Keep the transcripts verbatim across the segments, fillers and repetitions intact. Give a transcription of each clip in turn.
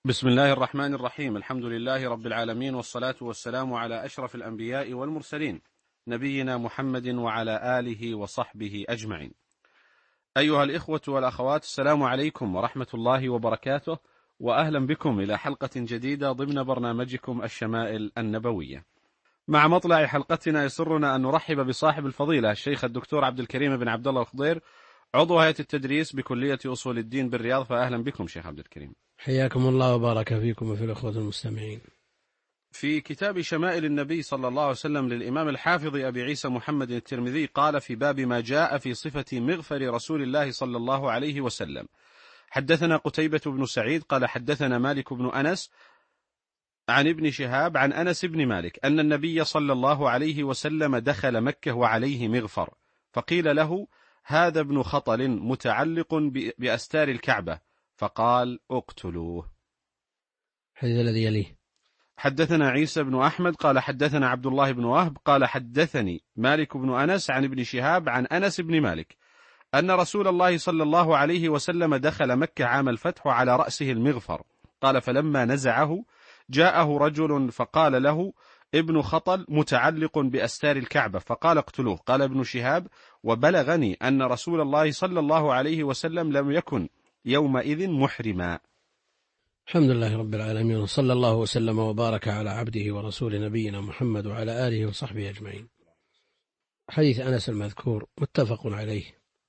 بسم الله الرحمن الرحيم. الحمد لله رب العالمين، والصلاة والسلام على أشرف الأنبياء والمرسلين، نبينا محمد وعلى آله وصحبه أجمعين. أيها الإخوة والأخوات، السلام عليكم ورحمة الله وبركاته، وأهلا بكم إلى حلقة جديدة ضمن برنامجكم الشمائل النبوية. مع مطلع حلقتنا يسرنا أن نرحب بصاحب الفضيلة الشيخ الدكتور عبد الكريم بن عبد الله الخضير، عضو هيئة التدريس بكلية أصول الدين بالرياض. فأهلا بكم شيخ عبد الكريم. حياكم الله وبارك فيكم وفي الأخوة المستمعين. في كتاب شمائل النبي صلى الله عليه وسلم للإمام الحافظ أبي عيسى محمد الترمذي قال في باب ما جاء في صفة مغفر رسول الله صلى الله عليه وسلم: حدثنا قتيبة بن سعيد قال حدثنا مالك بن أنس عن ابن شهاب عن أنس بن مالك أن النبي صلى الله عليه وسلم دخل مكة وعليه مغفر، فقيل له: هذا ابن خطل متعلق بأستار الكعبة، فقال: اقتلوه. الحديث الذي يليه: حدثنا عيسى بن أحمد قال حدثنا عبد الله بن وهب قال حدثني مالك بن أنس عن ابن شهاب عن أنس بن مالك أن رسول الله صلى الله عليه وسلم دخل مكة عام الفتح وعلى رأسه المغفر. قال: فلما نزعه جاءه رجل فقال له: ابن خطل متعلق بأستار الكعبة، فقال: اقتلوه. قال ابن شهاب: وبلغني أن رسول الله صلى الله عليه وسلم لم يكن يومئذ محرما. الحمد لله رب العالمين، وصلى الله وسلم وبارك على عبده ورسول نبينا محمد وعلى آله وصحبه أجمعين. حديث أنس المذكور متفق عليه،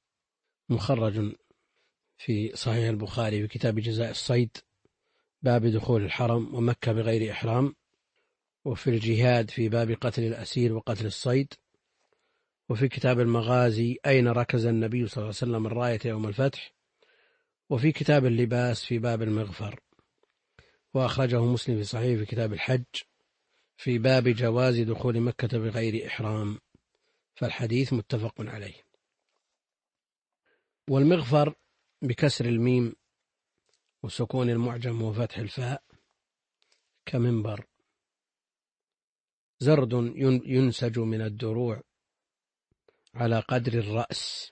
مخرج في صحيح البخاري في كتاب جزاء الصيد باب دخول الحرم ومكة بغير إحرام، وفي الجهاد في باب قتل الأسير وقتل الصيد، وفي كتاب المغازي أين ركز النبي صلى الله عليه وسلم الراية يوم الفتح، وفي كتاب اللباس في باب المغفر. وأخرجه مسلم في صحيح في كتاب الحج في باب جواز دخول مكة بغير إحرام، فالحديث متفق عليه. والمغفر بكسر الميم وسكون المعجم وفتح الفاء كمنبر، زرد ينسج من الدروع على قدر الرأس،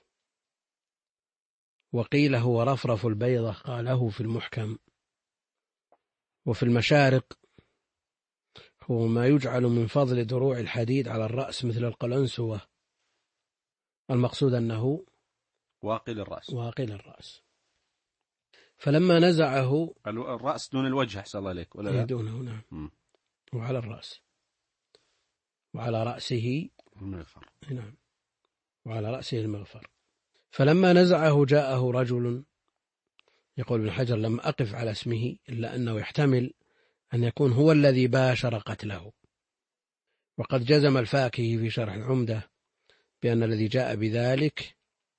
وقيل هو رفرف البيضة، قاله في المحكم. وفي المشارق هو ما يجعل من فضل دروع الحديد على الرأس مثل القلنسوة، المقصود أنه واقل الرأس. واقل الرأس. فلما نزعه الرأس دون الوجه، أحسن الله عليك، ولا لا؟ دونه، نعم. وعلى الرأس، وعلى رأسه المغفر، نعم، وعلى رأسه المغفر. فلما نزعه جاءه رجل، يقول ابن حجر: لم أقف على اسمه إلا أنه يحتمل أن يكون هو الذي باشر قتله. وقد جزم الفاكهي في شرح العمدة بأن الذي جاء بذلك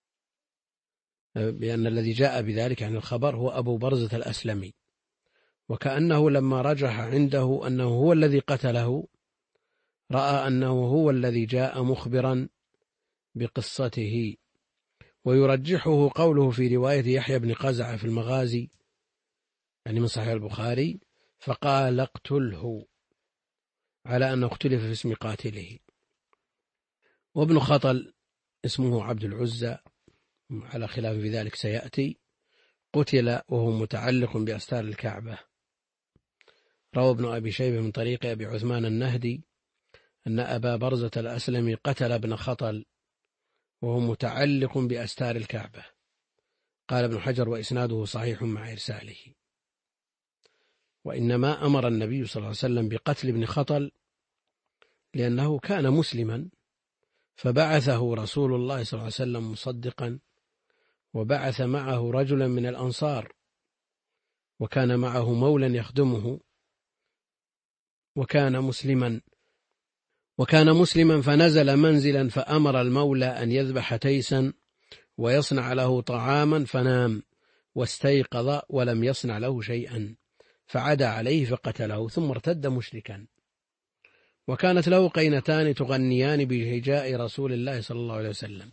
بأن الذي جاء بذلك عن الخبر هو أبو برزة الأسلمي، وكأنه لما رجح عنده أنه هو الذي قتله رأى أنه هو الذي جاء مخبرا بقصته. ويرجحه قوله في رواية يحيى بن قزعة في المغازي، يعني من صحيح البخاري: فقال: اقتله، على أنه اختلف في اسم قاتله. وابن خطل اسمه عبد العزى، على خلاف في ذلك سيأتي، قتل وهو متعلق بأستار الكعبة. روى ابن أبي شيبة من طريق أبي عثمان النهدي أن أبا برزة الأسلمي قتل ابن خطل وهو متعلق بأستار الكعبة. قال ابن حجر: وإسناده صحيح مع إرساله. وإنما أمر النبي صلى الله عليه وسلم بقتل ابن خطل لأنه كان مسلما، فبعثه رسول الله صلى الله عليه وسلم مصدقا، وبعث معه رجلا من الأنصار، وكان معه مولا يخدمه، وكان مسلما وكان مسلما فنزل منزلا، فأمر المولى أن يذبح تيسا ويصنع له طعاما، فنام واستيقظ ولم يصنع له شيئا، فعدا عليه فقتله، ثم ارتد مشركا. وكانت له قينتان تغنيان بهجاء رسول الله صلى الله عليه وسلم.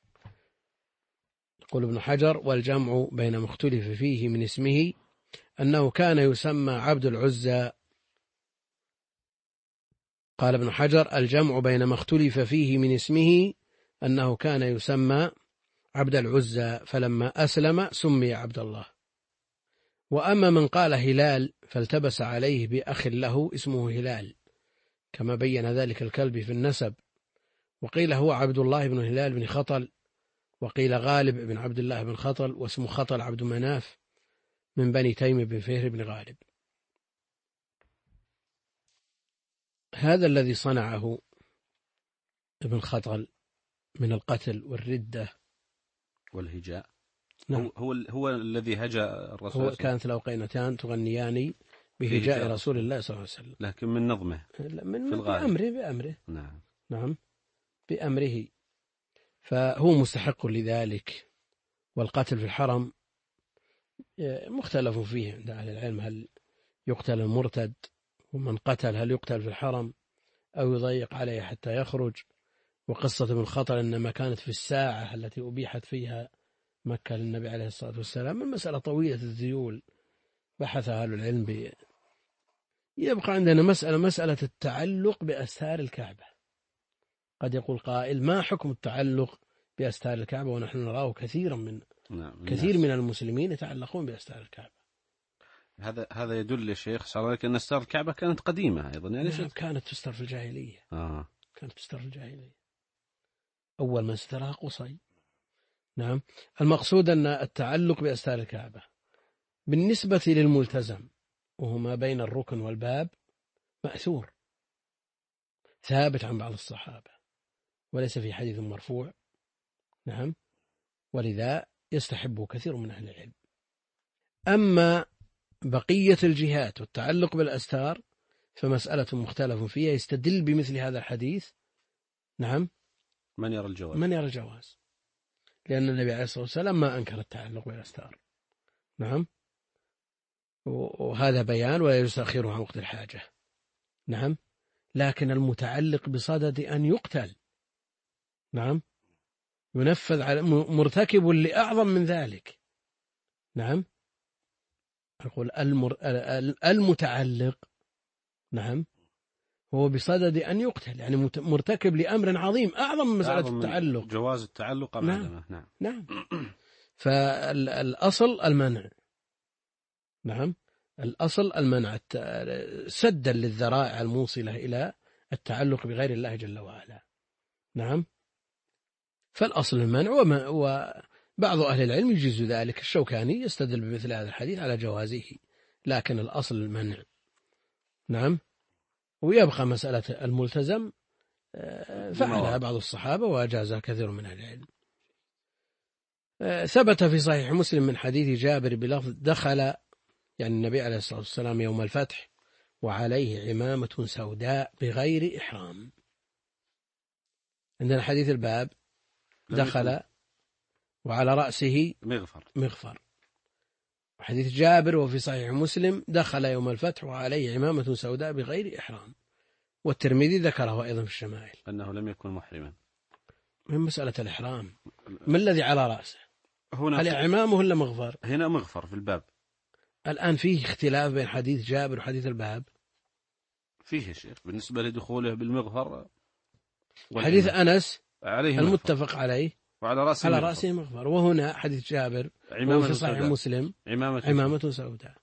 يقول ابن حجر: والجمع بين ما اختلف فيه من اسمه أنه كان يسمى عبد العزى. قال ابن حجر: الجمع بين ما اختلف فيه من اسمه أنه كان يسمى عبد العزى، فلما أسلم سمي عبد الله. وأما من قال هلال فالتبس عليه بأخ له اسمه هلال، كما بين ذلك الكلبي في النسب، وقيل هو عبد الله بن هلال بن خطل، وقيل غالب بن عبد الله بن خطل، واسمه خطل عبد مناف من بني تيم بن فهر بن غالب. هذا الذي صنعه ابن خطل من القتل والردة والهجاء. نعم. هو, هو, هو الذي هجا الرسول. هو كانت له قينتان تغنيان بهجاء رسول الله صلى الله عليه وسلم، لكن من نظمه من في الغالب. بأمره بأمره نعم. نعم بأمره، فهو مستحق لذلك. والقتل في الحرم مختلف فيه عند أهل العلم، هل يقتل المرتد، ومن قتل هل يقتل في الحرم أو يضيق عليه حتى يخرج. وقصة ابن خطل إنما كانت في الساعة التي أبيحت فيها مكة للنبي عليه الصلاة والسلام، من مسألة طويلة الذيول بحثها أهل العلم بي. يبقى عندنا مسألة مسألة التعلق بأستار الكعبة. قد يقول قائل ما حكم التعلق بأستار الكعبة ونحن نراه كثيرا من نعم. كثير من المسلمين يتعلقون بأستار الكعبة. هذا هذا يدل يا شيخ صار لك أن أستار الكعبة كانت قديمة أيضا، يعني نعم كانت تستر في الجاهلية. آه. كانت تستر في الجاهلية، أول من استرها قصي. نعم. المقصود أن التعلق بأستار الكعبة بالنسبة للملتزم وهو ما بين الركن والباب مأثور ثابت عن بعض الصحابة، وليس في حديث مرفوع. نعم. ولذا يستحبه كثير من أهل العلم. أما بقية الجهات والتعلق بالأستار فمسألة مختلف فيها، يستدل بمثل هذا الحديث. نعم. من يرى الجواز من يرى الجواز لأن النبي عليه الصلاة والسلام ما أنكر التعلق بالأستار. نعم. وهذا بيان ولا يستأخره عن وقت الحاجة. نعم. لكن المتعلق بصدد أن يقتل، نعم، ينفذ على مرتكب لأعظم من ذلك. نعم. أقول المر... المتعلق نعم هو بصدد أن يقتل، يعني مرتكب لأمر عظيم أعظم من مسألة أعظم التعلق. جواز التعلق أم عدمه. نعم. نعم. فالأصل المنع. نعم. الأصل المنع سدا للذرائع الموصلة إلى التعلق بغير الله جل وعلا. نعم. فالأصل المنع، وما وبعض أهل العلم يجيز ذلك، الشوكاني يستدل بمثل هذا الحديث على جوازه، لكن الأصل المنع. نعم. ويبقى مسألة الملتزم فعلها بعض الصحابة وأجازها كثير من أهل العلم. ثبت في صحيح مسلم من حديث جابر بلفظ دخل يعني النبي عليه الصلاة والسلام يوم الفتح وعليه عمامة سوداء بغير إحرام. عندنا حديث الباب دخل وعلى رأسه مغفر مغفر. حديث جابر وفي صحيح مسلم دخل يوم الفتح وعليه عمامة سوداء بغير إحرام. والترمذي ذكره أيضا في الشمائل أنه لم يكن محرما. من مسألة الإحرام ما الذي على رأسه؟ هنا هل عمامه ولا مغفر؟ هنا مغفر في الباب. الآن فيه اختلاف بين حديث جابر وحديث الباب. فيه يا شيخ بالنسبة لدخوله بالمغفر. حديث أنس عليه المتفق مغفر. عليه وعلى رأسه على مغفر. رأسه مغفر. وهنا حديث جابر وفي صحيح مسلم عمامة, عمامة سوداء.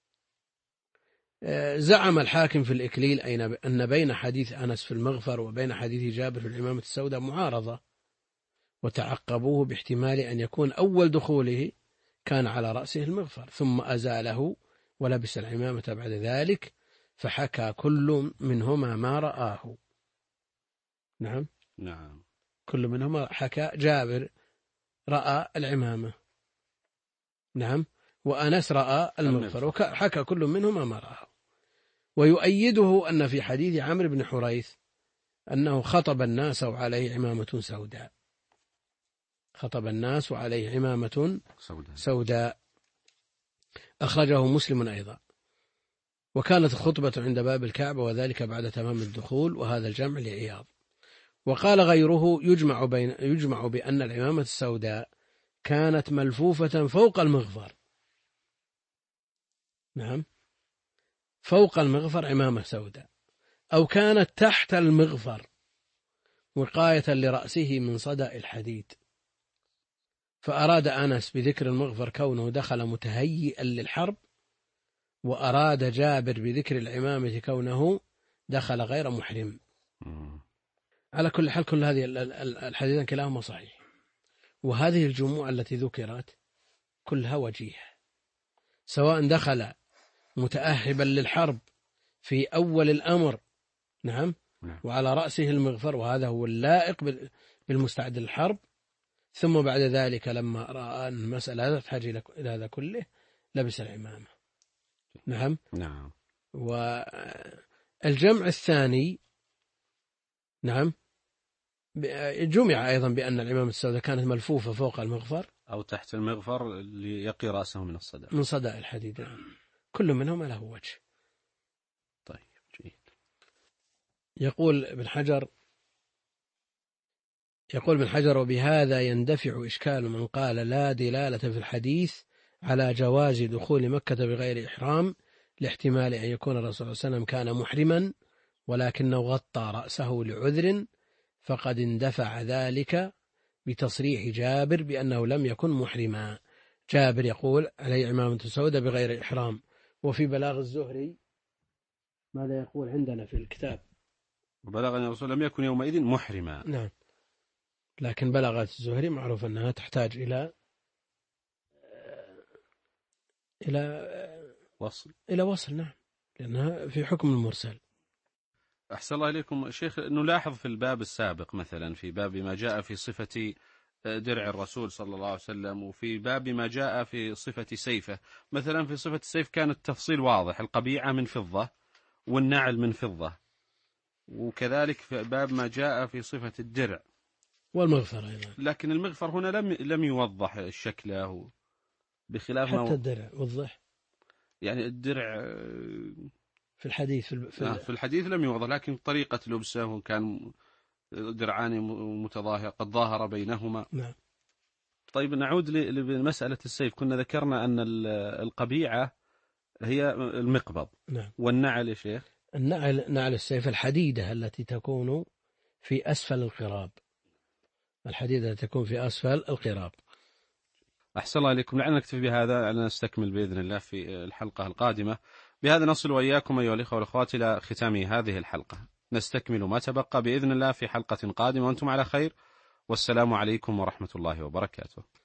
زعم الحاكم في الإكليل أن بين حديث أنس في المغفر وبين حديث جابر في العمامة السوداء معارضة، وتعقبوه باحتمال أن يكون أول دخوله كان على رأسه المغفر ثم أزاله ولبس العمامة بعد ذلك، فحكى كل منهما ما رآه. نعم. نعم. كل منهما حكى جابر رأى العمامة، نعم، وأنس رأى المغفر، وحكى كل منهما ما رآه. ويؤيده أن في حديث عمرو بن حريث أنه خطب الناس وعليه عمامة سوداء. خطب الناس وعليه عمامة سوداء, سوداء. أخرجه مسلم أيضا. وكانت الخطبة عند باب الكعبة وذلك بعد تمام الدخول، وهذا الجمع لعياض. وقال غيره يجمع, بين يجمع بأن العمامة السوداء كانت ملفوفة فوق المغفر. نعم. فوق المغفر عمامة سوداء، أو كانت تحت المغفر وقاية لرأسه من صدأ الحديد. فأراد أنس بذكر المغفر كونه دخل متهيئا للحرب وأراد جابر بذكر العمامة كونه دخل غير محرم. على كل حال كل هذه الحديثان كلاهما صحيح، وهذه الجموع التي ذكرت كلها وجيه، سواء دخل متأهبا للحرب في أول الأمر، نعم، وعلى رأسه المغفر، وهذا هو اللائق بالمستعد للحرب، ثم بعد ذلك لما رأى أن المسألة تحتاج إلى هذا كله لبس العمامة. نعم. نعم. والجمع الثاني، نعم، جمع أيضا بأن العمامة السوداء كانت ملفوفة فوق المغفر أو تحت المغفر ليقي رأسه من الصدى من صدى الحديد. نعم. كل منهما له وجه. طيب جيد. يقول ابن حجر يقول ابن حجر وبهذا يندفع إشكال من قال لا دلالة في الحديث على جواز دخول مكة بغير إحرام، لاحتمال أن يكون الرسول صلى الله عليه وسلم كان محرما ولكنه غطى رأسه لعذر، فقد اندفع ذلك بتصريح جابر بأنه لم يكن محرما. جابر يقول عليه عمامة سوداء بغير إحرام. وفي بلاغ الزهري ماذا يقول عندنا في الكتاب؟ وبلغ أن الرسول لم يكن يومئذ محرما. نعم، لكن بلاغات الزهري معروف أنها تحتاج إلى إلى وصل إلى وصل. نعم، لأنها في حكم المرسل. أحسن الله إليكم شيخ. نلاحظ في الباب السابق مثلا في باب ما جاء في صفة درع الرسول صلى الله عليه وسلم، وفي باب ما جاء في صفة سيفه، مثلا في صفة السيف كان التفصيل واضح، القبيعة من فضة والنعل من فضة، وكذلك في باب ما جاء في صفة الدرع والمغفر أيضا. لكن المغفر هنا لم لم يوضح شكله بخلاف حتى ما الدرع وضح، يعني الدرع في الحديث في, في, في الحديث لم يوضح، لكن طريقة لبسه كان درعان متظاهر قد ظاهر بينهما. نعم. طيب نعود لمسألة السيف. كنا ذكرنا أن القبيعة هي المقبض. نعم. والنعل يا شيخ؟ النعل نعل السيف الحديدة التي تكون في أسفل القراب، الحديدة التي تكون في أسفل القراب. أحسن الله إليكم. لعلنا نكتفي بهذا، لعلنا نستكمل بإذن الله في الحلقة القادمة. بهذا نصل وإياكم أيها الإخوة والأخوات إلى ختام هذه الحلقة، نستكمل ما تبقى بإذن الله في حلقة قادمة، وأنتم على خير، والسلام عليكم ورحمة الله وبركاته.